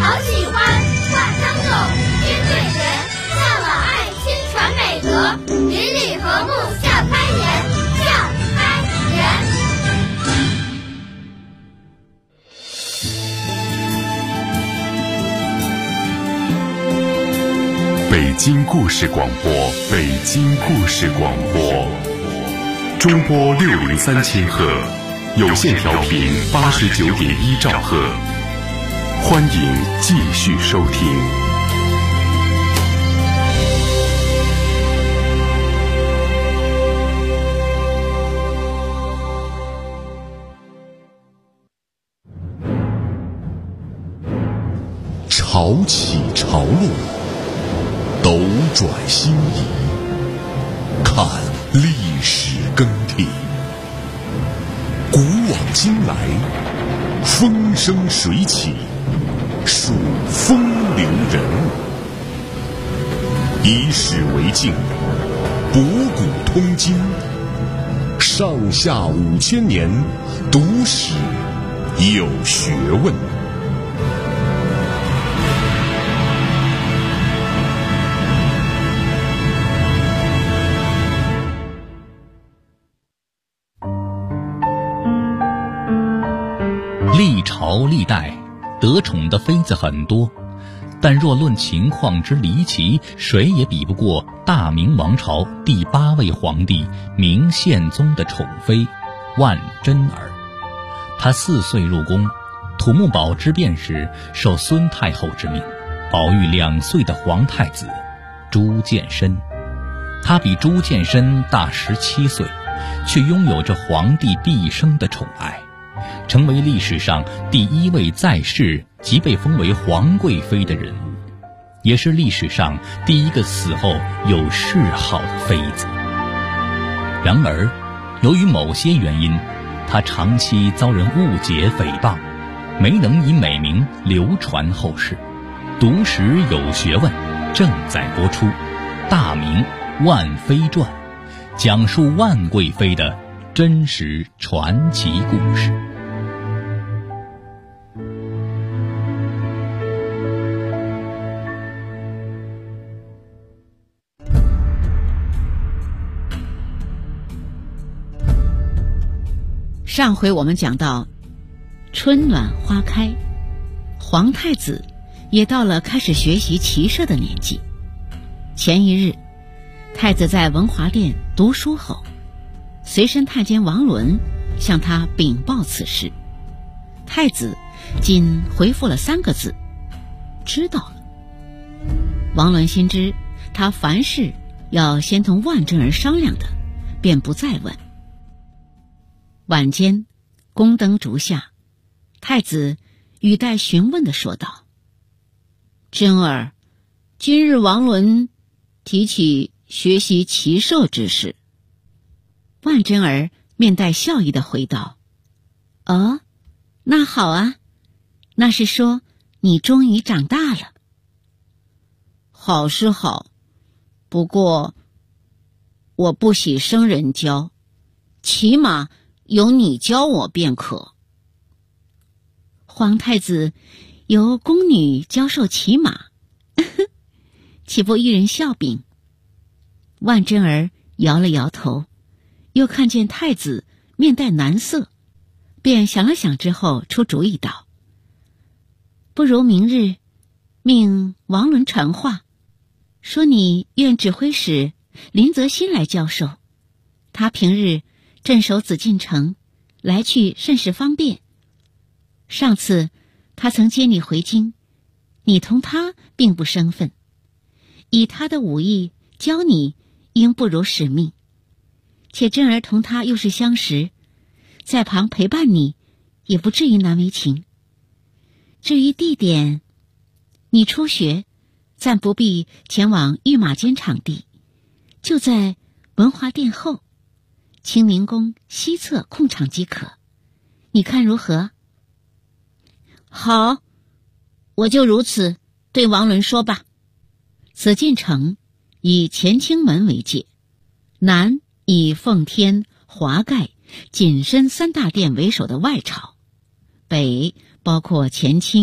好喜欢，万当总，军队人，向往爱心传美德，邻里和睦笑开颜，笑开颜。 北京故事广播，北京故事广播，中波603千赫，有线调频89.1兆赫，欢迎继续收听。潮起潮落，斗转星移，看历史更替，古往今来，风生水起，数风流人物，以史为镜，博古通今，上下5000年，读史有学问。 历朝历代得宠的妃子很多，但若论情况之离奇，谁也比不过大明王朝第8位皇帝明宪宗的宠妃万贞儿。她4岁入宫，土木堡之变时受孙太后之命，保育2岁的皇太子朱见深。她比朱见深大17岁，却拥有着皇帝毕生的宠爱，成为历史上第1位在世即被封为皇贵妃的人物，也是历史上第1个死后有谥号的妃子。然而，由于某些原因，她长期遭人误解诽谤，没能以美名流传后世。读史有学问正在播出《大明万妃传》，讲述万贵妃的真实传奇故事。 上回我们讲到，春暖花开，皇太子也到了开始学习骑射的年纪。前一日，太子在文华殿读书后，随身太监王伦向他禀报此事。太子仅回复了3个字：知道了。王伦心知他凡事要先同万贞儿商量的，便不再问。晚间，宫灯烛下，太子语带询问地说道：贞儿，今日王伦提起学习骑射之事。万贞儿面带笑意地回道：哦，那好啊，那是说你终于长大了。好是好，不过我不喜生人教，起码由你教我便可。皇太子由宫女教授骑马，岂不一人笑柄？万贞儿摇了摇头，又看见太子面带难色，便想了想之后出主意道：不如明日命王伦传话，说你愿指挥使林则新来教授，他平日镇守紫禁城，来去甚是方便。上次他曾接你回京，你同他并不生分，以他的武艺教你，应不如使命。且贞儿同他又是相识，在旁陪伴你，也不至于难为情。至于地点，你初学，暂不必前往御马监场地，就在文华殿后清明宫西侧空场即可，你看如何？好，我就如此对王伦说吧。紫禁城以乾清门为界，南以奉天、华盖、谨慎3大殿为首的外朝，北包括乾清、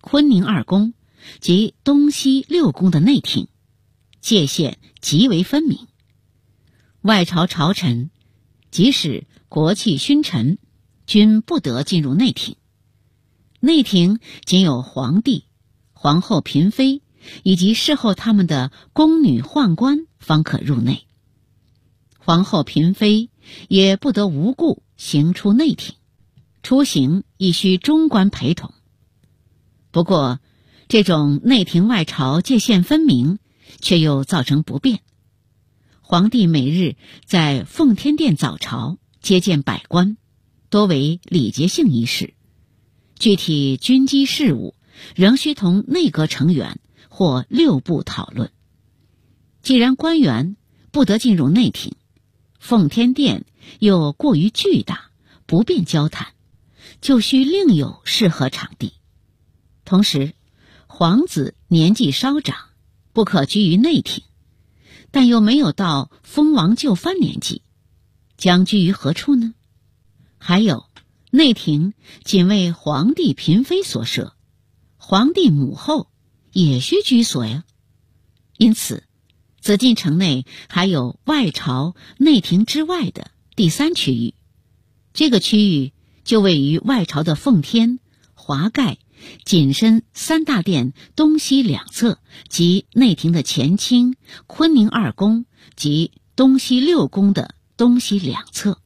坤宁二宫及东西六宫的内廷，界限极为分明。外朝朝臣即使国戚勋臣均不得进入内廷，内廷仅有皇帝、皇后嫔妃以及侍候他们的宫女宦官方可入内。皇后嫔妃也不得无故行出内廷，出行亦需中官陪同。不过这种内廷外朝界限分明，却又造成不便。皇帝每日在奉天殿早朝接见百官，多为礼节性仪式，具体军机事务仍需同内阁成员或六部讨论。既然官员不得进入内廷，奉天殿又过于巨大，不便交谈，就需另有适合场地。同时，皇子年纪稍长，不可居于内廷，但又没有到封王就藩年纪，将居于何处呢？还有，内廷仅为皇帝嫔妃所设，皇帝母后也需居所呀。因此，紫禁城内还有外朝内廷之外的第三区域，这个区域就位于外朝的奉天、华盖、紧身三大殿东西两侧及内廷的乾清、坤宁二宫及东西六宫的东西两侧。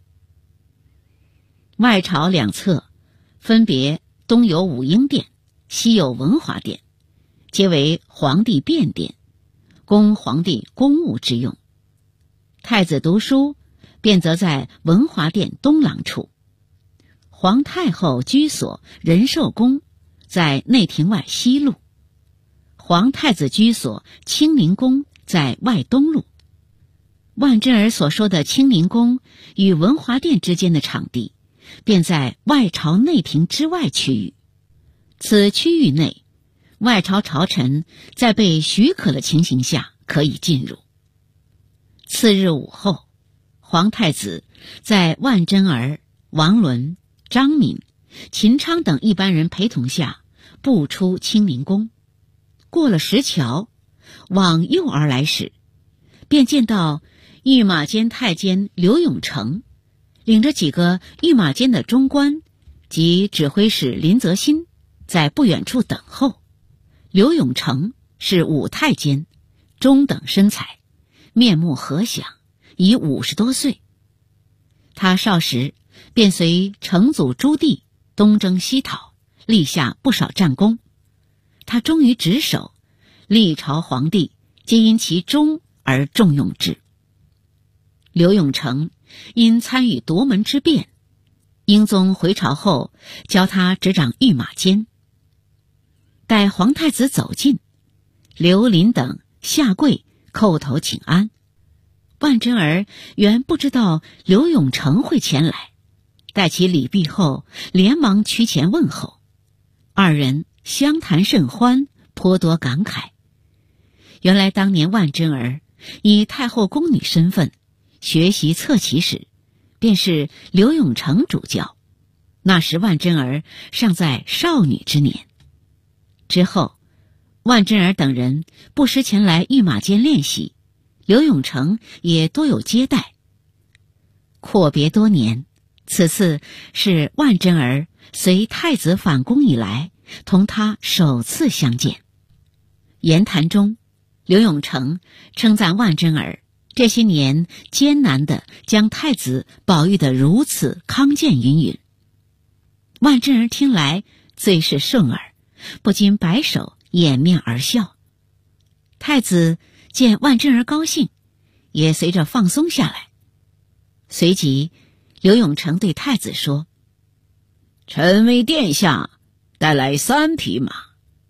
外朝两侧分别东有武英殿，西有文华殿，皆为皇帝便殿，供皇帝公务之用。太子读书便则在文华殿东廊处，皇太后居所仁寿宫在内廷外西路，皇太子居所清宁宫在外东路。万贞儿所说的清宁宫与文华殿之间的场地，便在外朝内廷之外区域。此区域内，外朝朝臣在被许可的情形下可以进入。次日午后，皇太子在万贞儿、王伦、张敏、秦昌等一般人陪同下步出清宁宫，过了石桥，往右而来时，便见到御马监太监刘永成领着几个御马监的中官及指挥使林则新在不远处等候。刘永成是武太监，中等身材，面目和祥，已50多岁。他少时便随成祖朱棣东征西讨，立下不少战功。他忠于职守，历朝皇帝皆因其忠而重用之。刘永成因参与夺门之变，英宗回朝后教他执掌御马监。待皇太子走近，刘林等下跪叩头请安。万贞儿原不知道刘永成会前来，待其礼毕后，连忙趋前问候。二人相谈甚欢，颇多感慨。原来当年万贞儿以太后宫女身份学习侧骑时，便是刘永成主教。那时万贞儿尚在少女之年。之后，万贞儿等人不时前来御马监练习，刘永成也多有接待。阔别多年，此次是万贞儿随太子返宫以来同他首次相见。言谈中，刘永成称赞万贞儿这些年艰难地将太子保育得如此康健云云。万贞儿听来最是顺耳，不禁摆手掩面而笑。太子见万贞儿高兴，也随着放松下来。随即刘永成对太子说：臣为殿下带来3匹马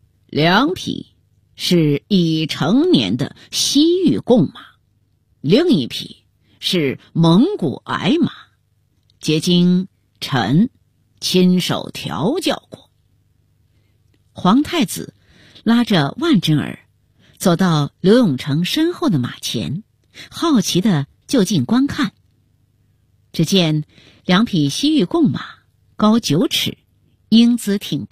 ，2匹是已成年的西域贡马，另1匹是蒙古矮马，皆经臣亲手调教过。皇太子拉着万贞儿走到刘永成身后的马前，好奇地就近观看。只见2匹西域贡马高9尺，英姿挺拔，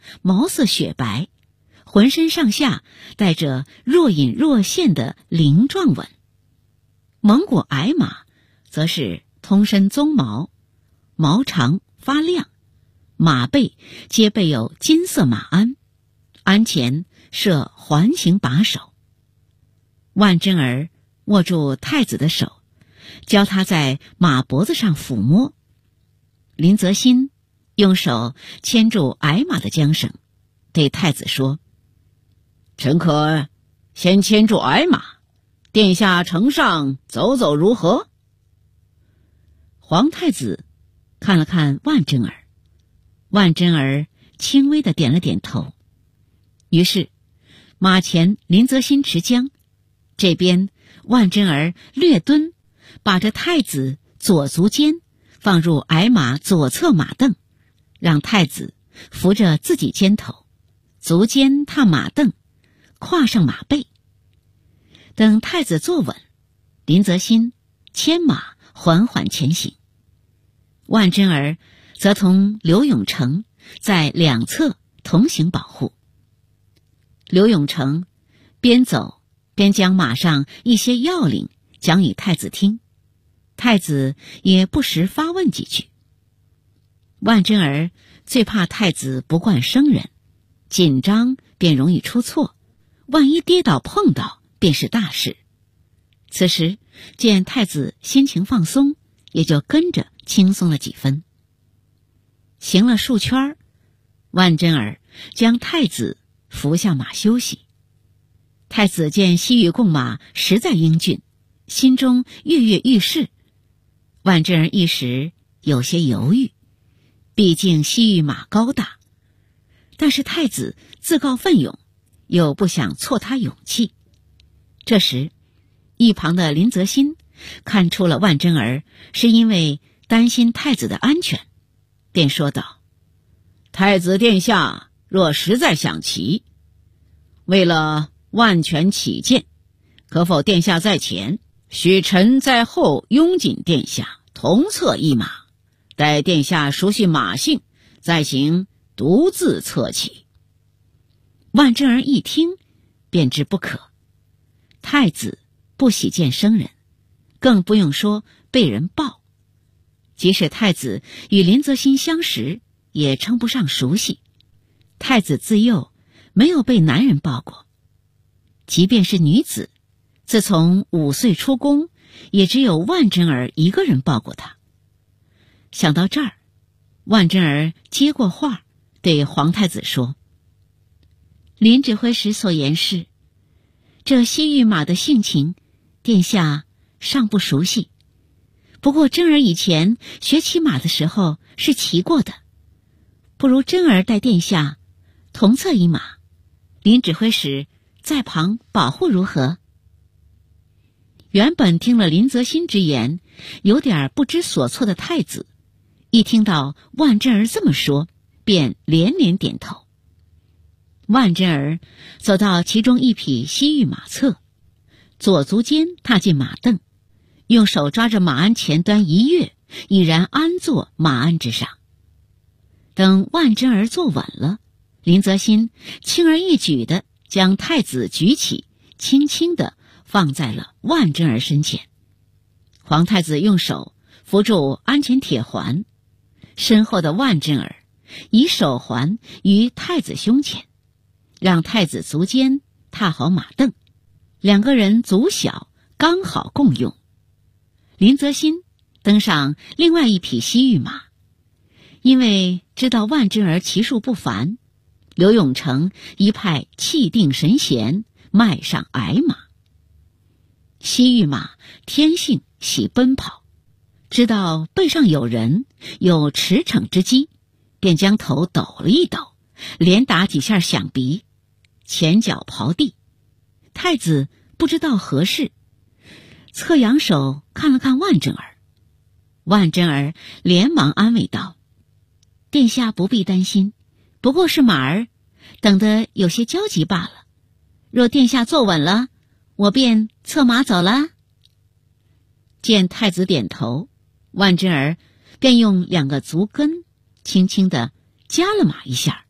毛色雪白，浑身上下带着若隐若现的鳞状纹。蒙古矮马则是通身鬃毛，毛长发亮，马背皆备有金色马鞍，鞍前设环形把手。万贞儿握住太子的手，教他在马脖子上抚摸。林则新用手牵住矮马的缰绳，对太子说：“臣可先牵住矮马，殿下乘上走走如何？”皇太子看了看万贞儿，万贞儿轻微的点了点头。于是马前林则新持缰，这边万贞儿略蹲，把这太子左足尖放入矮马左侧马凳，让太子扶着自己肩头，足尖踏马凳，跨上马背。等太子坐稳，林则新牵马缓缓前行，万贞儿则同刘永成在两侧同行保护。刘永成边走边将马上一些要领讲与太子听，太子也不时发问几句。万贞儿最怕太子不惯生人，紧张便容易出错，万一跌倒碰到便是大事。此时见太子心情放松，也就跟着轻松了几分。行了数圈，万贞儿将太子扶下马休息。太子见西域贡马实在英俊，心中跃跃欲试。万贞儿一时有些犹豫，毕竟西域马高大，但是太子自告奋勇，又不想挫他勇气。这时一旁的林则新看出了万贞儿是因为担心太子的安全，便说道：“太子殿下若实在想骑，为了万全起见，可否殿下在前，许臣在后拥紧殿下，同策一马，待殿下熟悉马性，再行独自策骑。”万贞儿一听便知不可，太子不喜见生人，更不用说被人抱。即使太子与林则新相识，也称不上熟悉。太子自幼没有被男人抱过，即便是女子，自从5岁出宫，也只有万贞儿一个人抱过他。想到这儿，万贞儿接过话，对皇太子说：“林指挥使所言是，这西域马的性情，殿下尚不熟悉。不过贞儿以前学骑马的时候是骑过的，不如贞儿带殿下同策一马，林指挥使在旁保护如何？”原本听了林则新之言有点不知所措的太子，一听到万贞儿这么说，便连连点头。万贞儿走到其中一匹西域马侧，左足尖踏进马凳，用手抓着马鞍前端一跃，已然安坐马鞍之上。等万贞儿坐稳了，林则新轻而易举地将太子举起，轻轻地放在了万贞儿身前。皇太子用手扶住鞍前铁环，身后的万贞儿以手环于太子胸前，让太子足尖踏好马凳，两个人足小刚好共用。林则新登上另外一匹西域马，因为知道万贞儿骑术不凡，刘永成一派气定神闲，迈上矮马。西域马天性喜奔跑，知道背上有人，有驰骋之机，便将头抖了一抖，连打几下响鼻，前脚刨地。太子不知道何事，侧仰手看了看万贞儿。万贞儿连忙安慰道：“殿下不必担心，不过是马儿等得有些焦急罢了。若殿下坐稳了，我便策马走了。”见太子点头，万贞儿便用2个足跟轻轻地夹了马一下，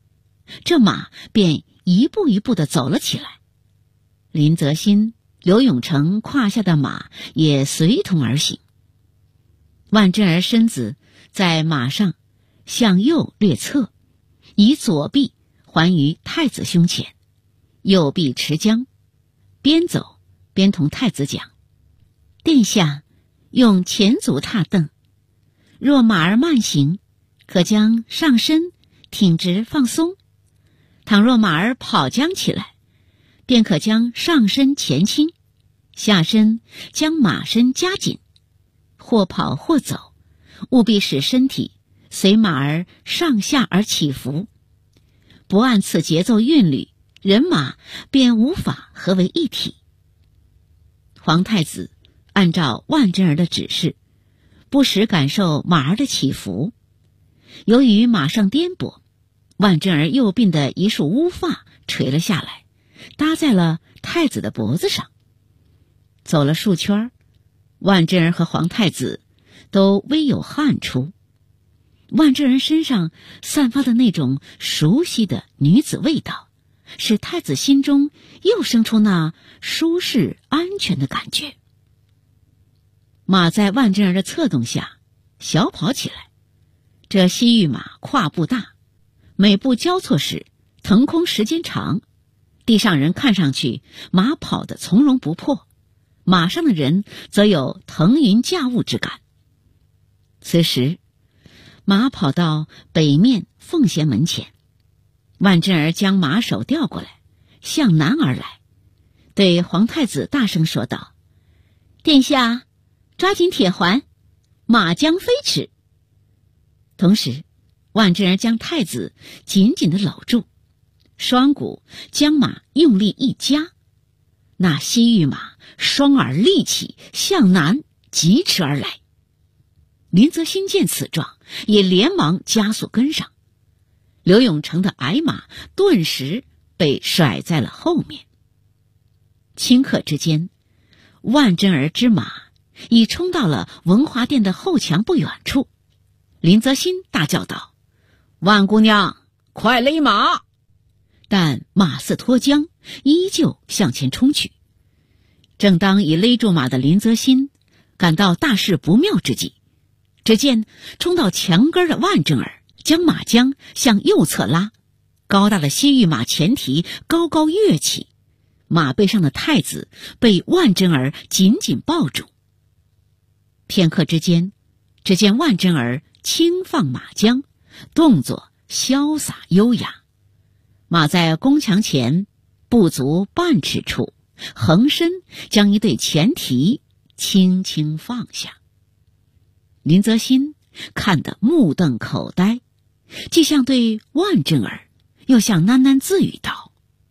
这马便一步一步地走了起来。林则新、刘永成胯下的马也随同而行。万贞儿身子在马上向右略侧，以左臂环于太子胸前，右臂持缰，边走边同太子讲：殿下用前足踏蹬，若马儿慢行，可将上身挺直放松；倘若马儿跑将起来，便可将上身前倾，下身将马身夹紧，或跑或走，务必使身体随马儿上下而起伏。不按此节奏韵律，人马便无法合为一体。皇太子按照万贞儿的指示，不时感受马儿的起伏。由于马上颠簸，万贞儿右鬓的一束乌发垂了下来，搭在了太子的脖子上。走了数圈，万贞儿和皇太子都微有汗出。万贞儿身上散发的那种熟悉的女子味道，使太子心中又生出那舒适安全的感觉。马在万贞儿的策动下小跑起来，这西域马跨步大，每步交错时腾空时间长，地上人看上去马跑得从容不迫，马上的人则有腾云驾雾之感。此时马跑到北面奉贤门前，万贞儿将马首调过来，向南而来，对皇太子大声说道：殿下抓紧铁环，马将飞驰。同时万贞儿将太子紧紧地搂住，双股将马用力一夹，那西域马双耳立起，向南疾驰而来。林则新见此状，也连忙加速跟上。刘永成的矮马顿时被甩在了后面。顷刻之间，万贞儿之马已冲到了文华殿的后墙不远处。林则新大叫道：万姑娘，快勒马！但马似脱缰，依旧向前冲去。正当已勒住马的林则新感到大事不妙之际，只见冲到墙根的万贞儿将马缰向右侧拉，高大的西域马前蹄高高跃起，马背上的太子被万贞儿紧紧抱住。片刻之间，只见万贞儿轻放马缰，动作潇洒优雅，马在宫墙前不足半尺处，横身将一对前蹄轻轻放下。林则新看得目瞪口呆，既像对万贞儿，又像喃喃自语道：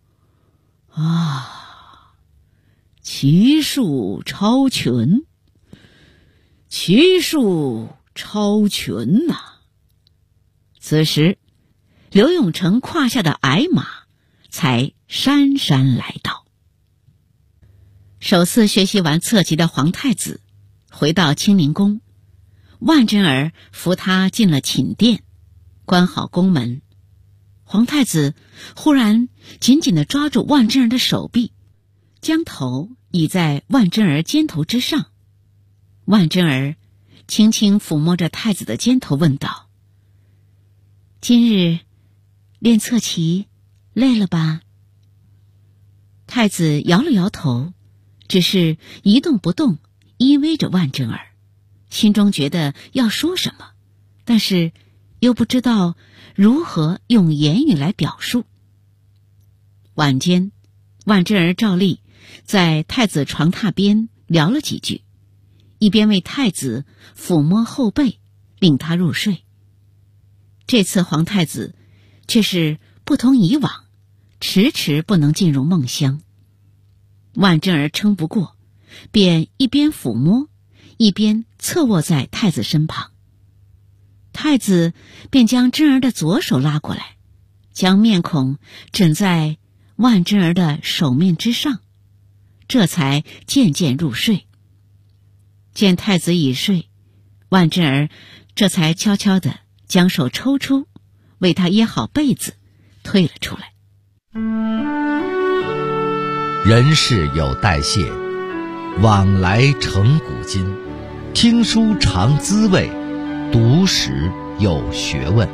骑术超群，骑术超群呐！此时刘永成胯下的矮马才姗姗来到。首次学习完策骑的皇太子回到清宁宫，万贞儿扶他进了寝殿，关好宫门。皇太子忽然紧紧地抓住万贞儿的手臂，将头倚在万贞儿肩头之上。万贞儿轻轻抚摸着太子的肩头问道：今日练策骑累了吧？太子摇了摇头，只是一动不动，依偎着万贞儿，心中觉得要说什么，但是又不知道如何用言语来表述。晚间，万贞儿照例在太子床榻边聊了几句，一边为太子抚摸后背，令他入睡。这次皇太子却是不同以往，迟迟不能进入梦乡。万贞儿撑不过，便一边抚摸，一边侧卧在太子身旁。太子便将贞儿的左手拉过来，将面孔枕在万贞儿的手面之上，这才渐渐入睡。见太子已睡，万贞儿这才悄悄地将手抽出，为他掖好被子， 退了出来。 人世有代谢，往来成古今。听书尝滋味，读史有学问。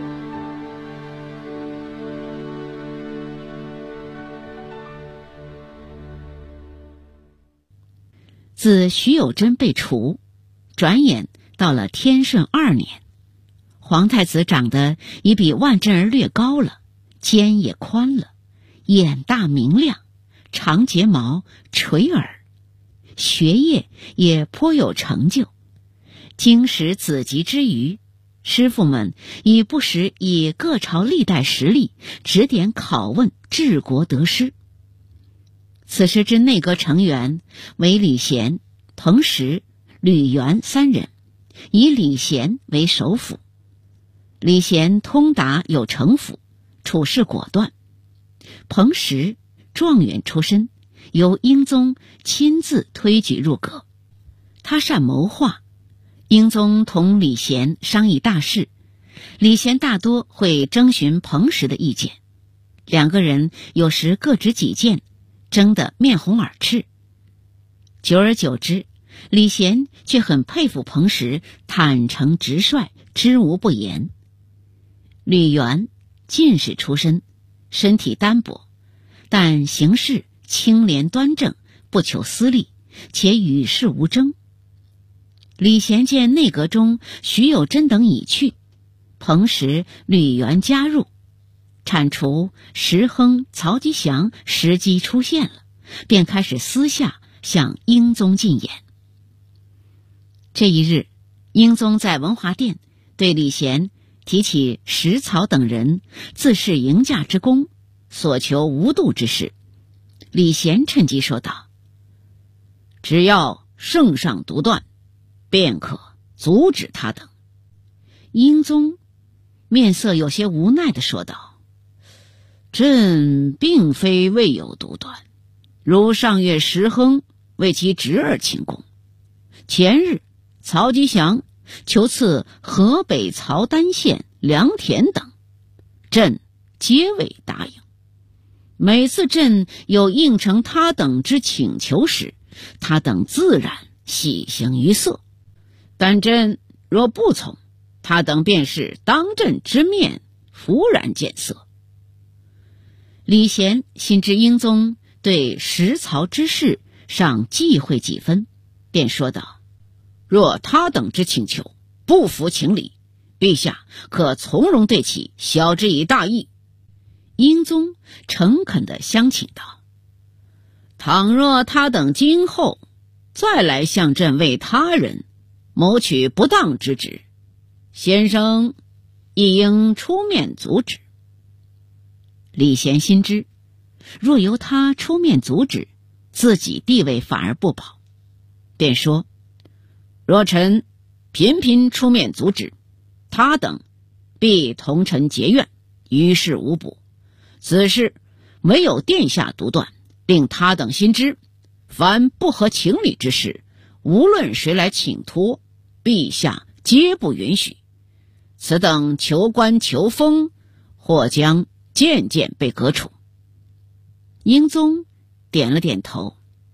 自徐有贞被除，转眼到了天顺2年，皇太子长得已比万贞儿略高了，肩也宽了，眼大明亮，长睫毛，垂耳，学业也颇有成就。经史子集之余，师傅们已不时以各朝历代实例指点拷问治国得失。此时之内阁成员为李贤、彭实、吕元3人，以李贤为首辅。李贤通达有城府，处事果断。彭实状元出身，由英宗亲自推举入阁。他善谋划，英宗同李贤商议大事，李贤大多会征询彭实的意见，两个人有时各执己见，争得面红耳赤。久而久之，李贤却很佩服彭实坦诚直率，知无不言。吕元进士出身，身体单薄，但行事清廉端正，不求私利，且与世无争。李贤见内阁中徐有贞等已去，彭实、吕元加入，铲除石亨、曹吉祥时机出现了，便开始私下向英宗进言。这一日，英宗在文华殿对李贤提起石曹等人自恃迎驾之功，所求无度之事。李贤趁机说道：只要圣上独断，便可阻止他等。英宗面色有些无奈地说道：朕并非未有独断，如上月石亨为其侄儿请功，前日曹吉祥求赐河北曹丹县良田等，朕皆未答应。每次朕有应承他等之请求时，他等自然喜形于色，但朕若不从，他等便是当朕之面忽然见色。李贤心知英宗对石曹之事尚忌讳几分，便说道：若他等之请求不符情理，陛下可从容对其晓之以大义。英宗诚恳地相请道：倘若他等今后再来向朕为他人谋取不当之职，先生亦应出面阻止。李贤心知，若由他出面阻止，自己地位反而不保，便说：若臣频频出面阻止，他等必同臣结怨，于事无补。此事唯有殿下独断，令他等心知，凡不合情理之事，无论谁来请托，陛下皆不允许。此等求官求封，或将渐渐被革除。英宗点了点头，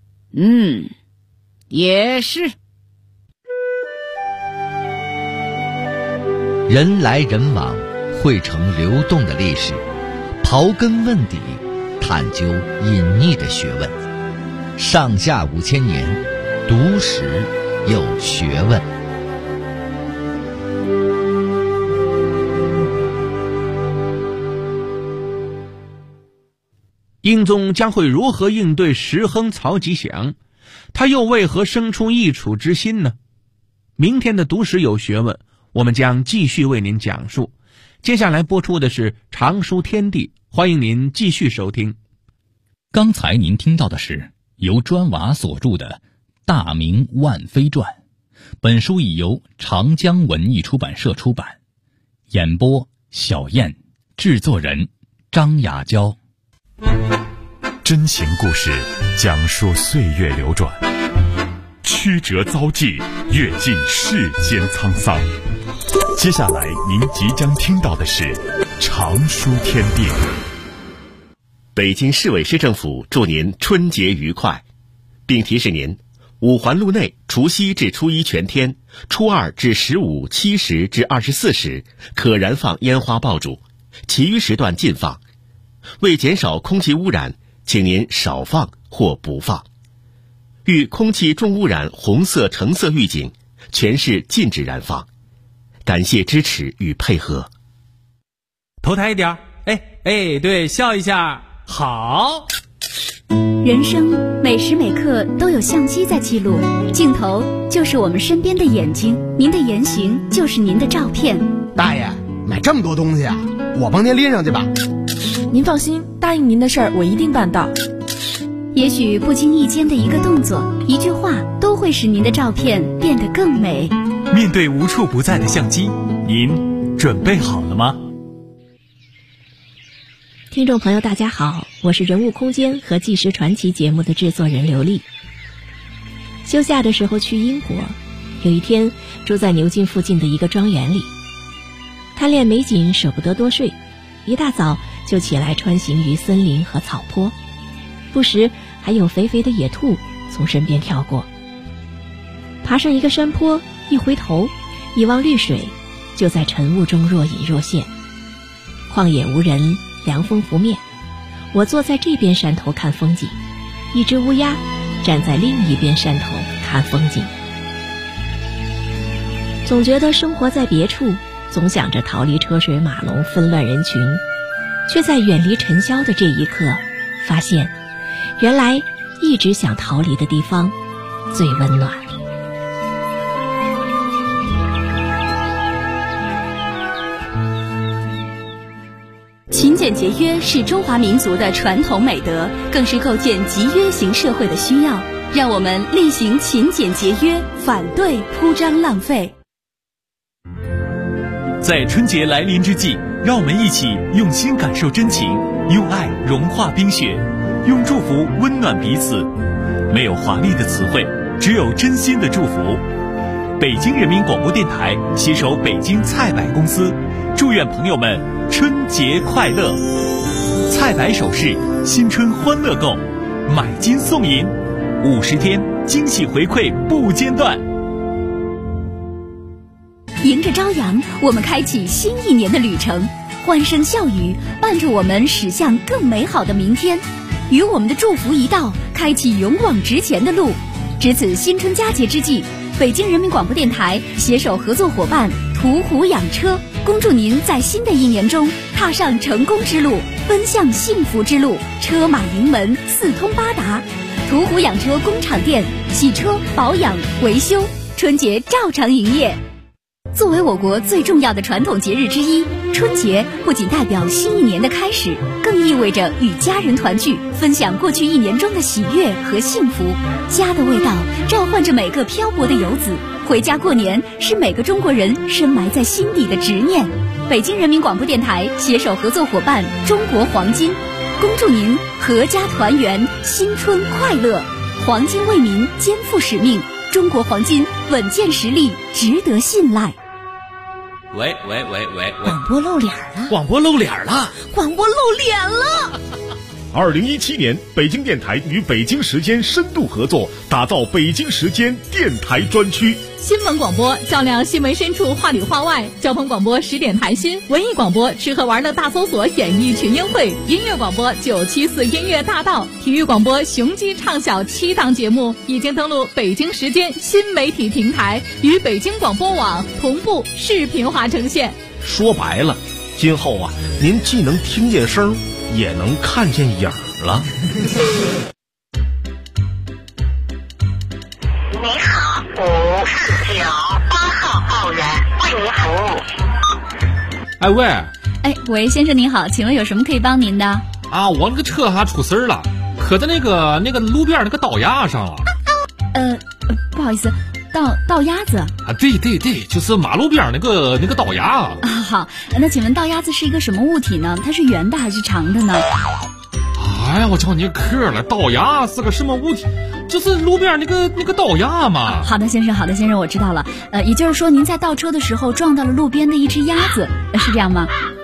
也是。 人来人往，汇成流动的历史，刨根问底，探究隐匿的学问。上下5000年，读史有学问。 英宗将会如何应对石亨、曹吉祥？他又为何生出易楚之心呢？明天的读史有学问，我们将继续为您讲述。接下来播出的是常书天地，欢迎您继续收听。 刚才您听到的是由砖瓦所著的《大明万妃传》，本书已由长江文艺出版社出版。演播小燕，制作人张雅娇。 真情故事讲述岁月流转，曲折遭际，阅尽世间沧桑。接下来您即将听到的是常说天地。 北京市委市政府祝您春节愉快，并提示您，五环路内除夕至初一全天，初二至15、7时至24时可燃放烟花爆竹，其余时段禁放。为减少空气污染，请您少放或不放。遇空气重污染红色、橙色预警，全市禁止燃放。感谢支持与配合。 头抬一点，对，笑一下，好。 人生每时每刻都有相机在记录，镜头就是我们身边的眼睛，您的言行就是您的照片。 大爷，买这么多东西啊，我帮您拎上去吧。 您放心，答应您的事儿我一定办到。 也许不经意间的一个动作、一句话，都会使您的照片变得更美。 面对无处不在的相机，您准备好了吗？ 听众朋友大家好，我是人物空间和纪实传奇节目的制作人刘丽。休假的时候去英国，有一天住在牛津附近的一个庄园里，贪恋美景舍不得多睡，一大早就起来穿行于森林和草坡，不时还有肥肥的野兔从身边跳过。爬上一个山坡，一回头一望绿水，就在晨雾中若隐若现。旷野无人，凉风拂面，我坐在这边山头看风景，一只乌鸦站在另一边山头看风景。总觉得生活在别处，总想着逃离车水马龙纷乱人群，却在远离尘嚣的这一刻发现，原来一直想逃离的地方最温暖。 勤俭节约是中华民族的传统美德，更是构建集约型社会的需要。让我们力行勤俭节约，反对铺张浪费。 在春节来临之际，让我们一起用心感受真情，用爱融化冰雪，用祝福温暖彼此。没有华丽的词汇，只有真心的祝福。北京人民广播电台携手北京菜百公司，祝愿朋友们春节快乐！菜百首饰，新春欢乐购，买金送银，50天惊喜回馈不间断。 迎着朝阳，我们开启新一年的旅程，欢声笑语伴着我们驶向更美好的明天。与我们的祝福一道，开启勇往直前的路。值此新春佳节之际，北京人民广播电台携手合作伙伴途虎养车，恭祝您在新的一年中踏上成功之路，奔向幸福之路，车马营门四通八达。途虎养车工厂店，洗车、保养、维修，春节照常营业。作为我国最重要的传统节日之一，春节不仅代表新一年的开始，更意味着与家人团聚，分享过去一年中的喜悦和幸福。家的味道召唤着每个漂泊的游子，回家过年是每个中国人深埋在心底的执念。北京人民广播电台携手合作伙伴中国黄金，恭祝您阖家团圆，新春快乐。黄金为民肩负使命，中国黄金稳健实力，值得信赖。 喂， 广播露脸了！ 广播露脸了！ 广播露脸了 ！2017年，北京电台与北京时间深度合作，打造北京时间电台专区。 新闻广播照亮新闻深处，话里话外；交通广播10点谈心；文艺广播吃喝玩乐大搜索，演艺群英会；音乐广播974音乐大道；体育广播雄鸡唱晓7档节目已经登录北京时间新媒体平台，与北京广播网同步视频化呈现。 说白了，今后啊，您既能听见声，也能看见影儿了。 你好，549-8号报员为您服务。 喂，先生您好，请问有什么可以帮您的？ 啊，我那个车还出事了，磕在那个路边那个道牙上了。 不好意思，道鸭子啊？ 对，就是马路边那个道牙啊。 好，那请问道鸭子是一个什么物体呢？它是圆的还是长的呢？ 哎呀，我叫你磕了，道牙是个什么物体？就是路边那个道牙嘛。 好的，先生，我知道了。也就是说您在倒车的时候撞到了路边的一只鸭子，是这样吗？